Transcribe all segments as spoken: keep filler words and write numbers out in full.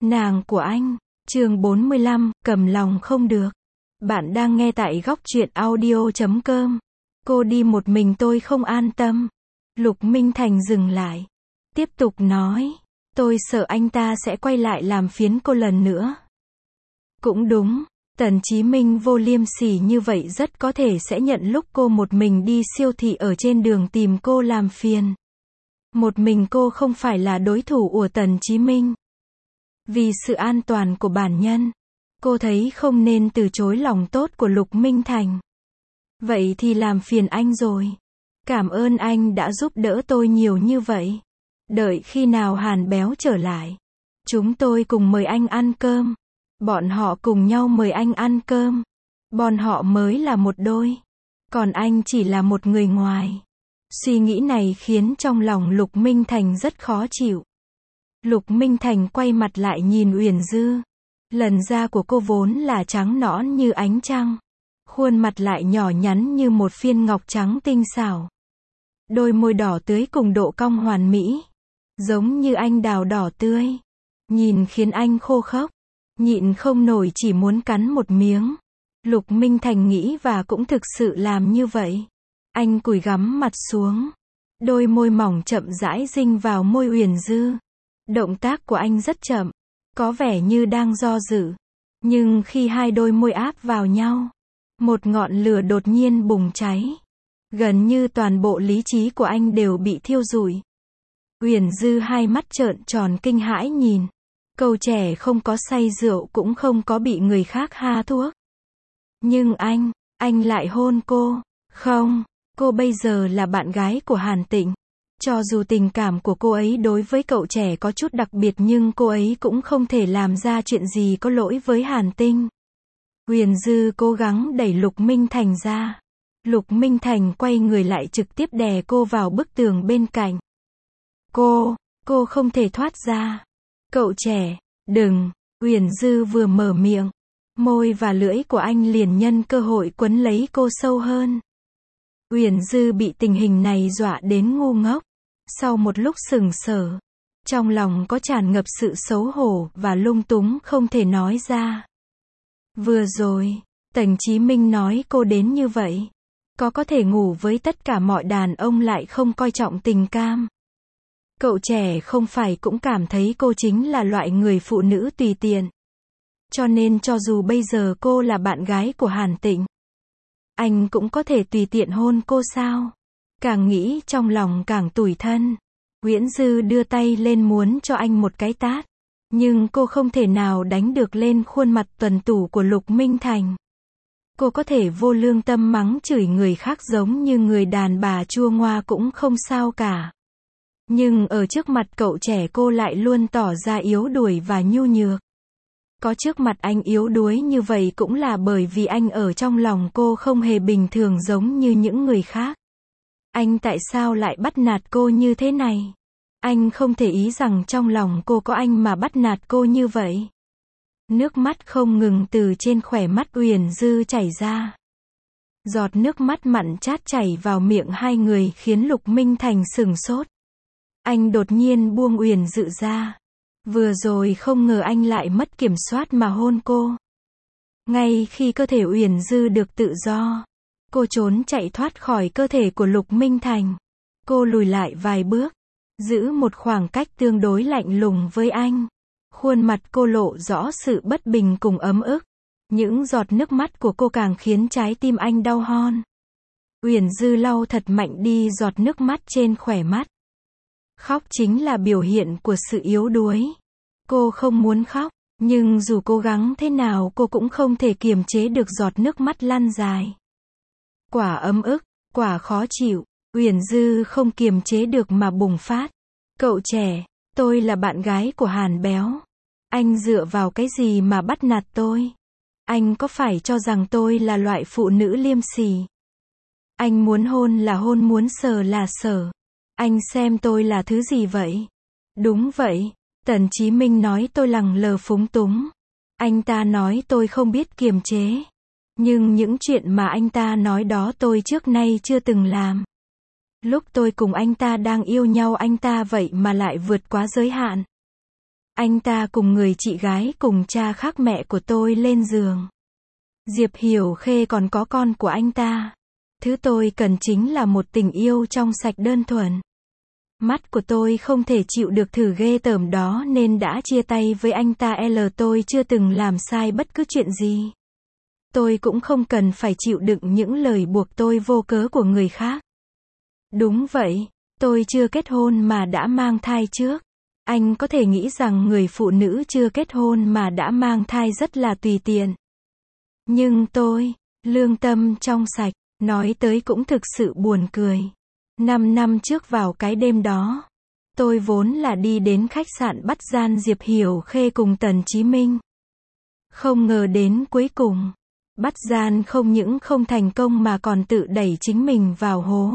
Nàng của anh, chương bốn mươi lăm, cầm lòng không được. Bạn đang nghe tại góc truyện audio chấm com. Cô đi một mình tôi không an tâm. Lục Minh Thành dừng lại. Tiếp tục nói. Tôi sợ anh ta sẽ quay lại làm phiến cô lần nữa. Cũng đúng. Tần Chí Minh vô liêm sỉ như vậy rất có thể sẽ nhận lúc cô một mình đi siêu thị ở trên đường tìm cô làm phiền. Một mình cô không phải là đối thủ của Tần Chí Minh. Vì sự an toàn của bản nhân, cô thấy không nên từ chối lòng tốt của Lục Minh Thành. Vậy thì làm phiền anh rồi. Cảm ơn anh đã giúp đỡ tôi nhiều như vậy. Đợi khi nào Hàn Béo trở lại, chúng tôi cùng mời anh ăn cơm. Bọn họ cùng nhau mời anh ăn cơm. Bọn họ mới là một đôi. Còn anh chỉ là một người ngoài. Suy nghĩ này khiến trong lòng Lục Minh Thành rất khó chịu. Lục Minh Thành quay mặt lại nhìn Uyển Dư. Làn da của cô vốn là trắng nõn như ánh trăng. Khuôn mặt lại nhỏ nhắn như một phiên ngọc trắng tinh xảo. Đôi môi đỏ tươi cùng độ cong hoàn mỹ. Giống như anh đào đỏ tươi. Nhìn khiến anh khô khốc. Nhịn không nổi chỉ muốn cắn một miếng. Lục Minh Thành nghĩ và cũng thực sự làm như vậy. Anh cúi gắm mặt xuống. Đôi môi mỏng chậm rãi dinh vào môi Uyển Dư. Động tác của anh rất chậm. Có vẻ như đang do dự. Nhưng khi hai đôi môi áp vào nhau, một ngọn lửa đột nhiên bùng cháy. Gần như toàn bộ lý trí của anh đều bị thiêu rụi. Uyển Dư hai mắt trợn tròn kinh hãi nhìn. Cậu trẻ không có say rượu cũng không có bị người khác ha thuốc. Nhưng anh, anh lại hôn cô. Không, cô bây giờ là bạn gái của Hàn Tịnh. Cho dù tình cảm của cô ấy đối với cậu trẻ có chút đặc biệt nhưng cô ấy cũng không thể làm ra chuyện gì có lỗi với Hàn Tinh. Uyển Dư cố gắng đẩy Lục Minh Thành ra. Lục Minh Thành quay người lại trực tiếp đè cô vào bức tường bên cạnh. Cô, cô không thể thoát ra. Cậu trẻ, đừng. Uyển Dư vừa mở miệng, môi và lưỡi của anh liền nhân cơ hội quấn lấy cô sâu hơn. Uyển Dư bị tình hình này dọa đến ngu ngốc. Sau một lúc sững sờ, trong lòng có tràn ngập sự xấu hổ và lung túng không thể nói ra. Vừa rồi, Tần Chí Minh nói cô đến như vậy. Có có thể ngủ với tất cả mọi đàn ông lại không coi trọng tình cảm. Cậu trẻ không phải cũng cảm thấy cô chính là loại người phụ nữ tùy tiện. Cho nên cho dù bây giờ cô là bạn gái của Hàn Tịnh, anh cũng có thể tùy tiện hôn cô sao? Càng nghĩ trong lòng càng tủi thân. Uyển Dư đưa tay lên muốn cho anh một cái tát. Nhưng cô không thể nào đánh được lên khuôn mặt tuấn tú của Lục Minh Thành. Cô có thể vô lương tâm mắng chửi người khác giống như người đàn bà chua ngoa cũng không sao cả. Nhưng ở trước mặt cậu trẻ cô lại luôn tỏ ra yếu đuối và nhu nhược. Có trước mặt anh yếu đuối như vậy cũng là bởi vì anh ở trong lòng cô không hề bình thường giống như những người khác. Anh tại sao lại bắt nạt cô như thế này? Anh không thể ý rằng trong lòng cô có anh mà bắt nạt cô như vậy. Nước mắt không ngừng từ trên khóe mắt Uyển Dư chảy ra. Giọt nước mắt mặn chát chảy vào miệng hai người khiến Lục Minh Thành sửng sốt. Anh đột nhiên buông Uyển Dư ra. Vừa rồi không ngờ anh lại mất kiểm soát mà hôn cô. Ngay khi cơ thể Uyển Dư được tự do, cô trốn chạy thoát khỏi cơ thể của Lục Minh Thành. Cô lùi lại vài bước, giữ một khoảng cách tương đối lạnh lùng với anh. Khuôn mặt cô lộ rõ sự bất bình cùng ấm ức. Những giọt nước mắt của cô càng khiến trái tim anh đau hon. Uyển Dư lau thật mạnh đi giọt nước mắt trên khóe mắt. Khóc chính là biểu hiện của sự yếu đuối. Cô không muốn khóc, nhưng dù cố gắng thế nào cô cũng không thể kiềm chế được giọt nước mắt lăn dài. Quả ấm ức, quả khó chịu, Uyển Dư không kiềm chế được mà bùng phát. Cậu trẻ, tôi là bạn gái của Hàn Béo. Anh dựa vào cái gì mà bắt nạt tôi? Anh có phải cho rằng tôi là loại phụ nữ liêm sỉ? Anh muốn hôn là hôn, muốn sờ là sờ. Anh xem tôi là thứ gì vậy? Đúng vậy, Tần Chí Minh nói tôi lẳng lờ phúng túng. Anh ta nói tôi không biết kiềm chế. Nhưng những chuyện mà anh ta nói đó tôi trước nay chưa từng làm. Lúc tôi cùng anh ta đang yêu nhau anh ta vậy mà lại vượt quá giới hạn. Anh ta cùng người chị gái cùng cha khác mẹ của tôi lên giường. Diệp Hiểu Khê còn có con của anh ta. Thứ tôi cần chính là một tình yêu trong sạch đơn thuần. Mắt của tôi không thể chịu được thử ghê tởm đó nên đã chia tay với anh ta. L tôi chưa từng làm sai bất cứ chuyện gì. Tôi cũng không cần phải chịu đựng những lời buộc tôi vô cớ của người khác. Đúng vậy, tôi chưa kết hôn mà đã mang thai trước. Anh có thể nghĩ rằng người phụ nữ chưa kết hôn mà đã mang thai rất là tùy tiện. Nhưng tôi, lương tâm trong sạch, nói tới cũng thực sự buồn cười. Năm năm trước vào cái đêm đó, tôi vốn là đi đến khách sạn bắt gian Diệp Hiểu Khê cùng Tần Chí Minh. Không ngờ đến cuối cùng, bắt gian không những không thành công mà còn tự đẩy chính mình vào hố.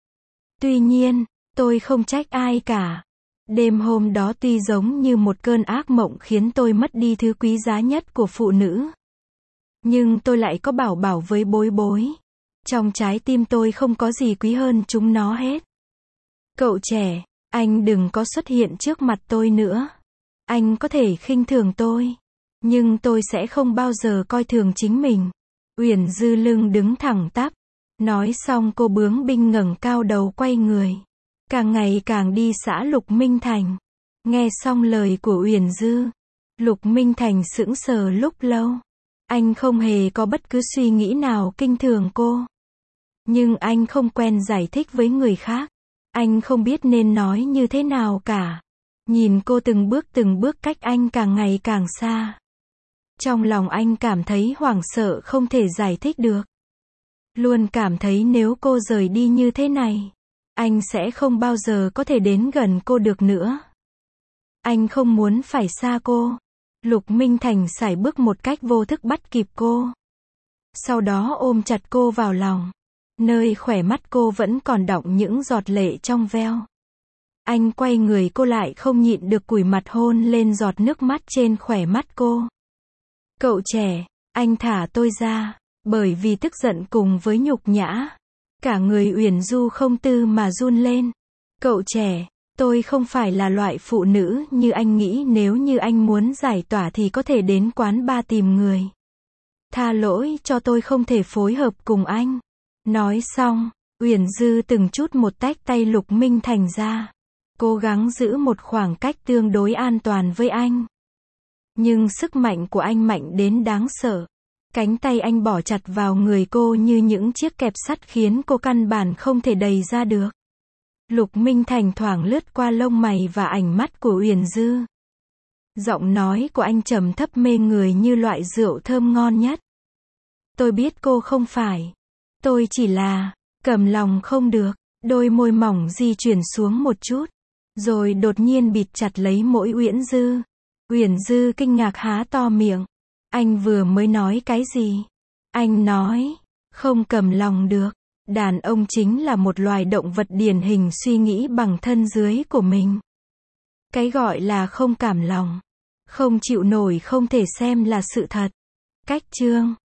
Tuy nhiên, tôi không trách ai cả. Đêm hôm đó tuy giống như một cơn ác mộng khiến tôi mất đi thứ quý giá nhất của phụ nữ. Nhưng tôi lại có bảo bảo với bối bối. Trong trái tim tôi không có gì quý hơn chúng nó hết. Cậu trẻ, anh đừng có xuất hiện trước mặt tôi nữa. Anh có thể khinh thường tôi, nhưng tôi sẽ không bao giờ coi thường chính mình. Uyển Dư lưng đứng thẳng tắp. Nói xong cô bướng binh ngẩng cao đầu quay người. Càng ngày càng đi xã Lục Minh Thành. Nghe xong lời của Uyển Dư, Lục Minh Thành sững sờ lúc lâu. Anh không hề có bất cứ suy nghĩ nào kinh thường cô. Nhưng anh không quen giải thích với người khác. Anh không biết nên nói như thế nào cả. Nhìn cô từng bước từng bước cách anh càng ngày càng xa. Trong lòng anh cảm thấy hoảng sợ không thể giải thích được. Luôn cảm thấy nếu cô rời đi như thế này, anh sẽ không bao giờ có thể đến gần cô được nữa. Anh không muốn phải xa cô. Lục Minh Thành sải bước một cách vô thức bắt kịp cô. Sau đó ôm chặt cô vào lòng. Nơi khóe mắt cô vẫn còn đọng những giọt lệ trong veo. Anh quay người cô lại không nhịn được cúi mặt hôn lên giọt nước mắt trên khóe mắt cô. Cậu trẻ, anh thả tôi ra. Bởi vì tức giận cùng với nhục nhã, cả người Uyển Du không tư mà run lên. Cậu trẻ, tôi không phải là loại phụ nữ như anh nghĩ. Nếu như anh muốn giải tỏa thì có thể đến quán bar tìm người. Tha lỗi cho tôi không thể phối hợp cùng anh. Nói xong, Uyển Dư từng chút một tách tay Lục Minh Thành ra. Cố gắng giữ một khoảng cách tương đối an toàn với anh. Nhưng sức mạnh của anh mạnh đến đáng sợ. Cánh tay anh bỏ chặt vào người cô như những chiếc kẹp sắt khiến cô căn bản không thể đẩy ra được. Lục Minh Thành thoảng lướt qua lông mày và ánh mắt của Uyển Dư. Giọng nói của anh trầm thấp mê người như loại rượu thơm ngon nhất. Tôi biết cô không phải. Tôi chỉ là, cầm lòng không được. Đôi môi mỏng di chuyển xuống một chút. Rồi đột nhiên bịt chặt lấy mũi Uyển Dư. Uyển Dư kinh ngạc há to miệng. Anh vừa mới nói cái gì? Anh nói, không cầm lòng được. Đàn ông chính là một loài động vật điển hình suy nghĩ bằng thân dưới của mình. Cái gọi là không cảm lòng, không chịu nổi không thể xem là sự thật. Cách chương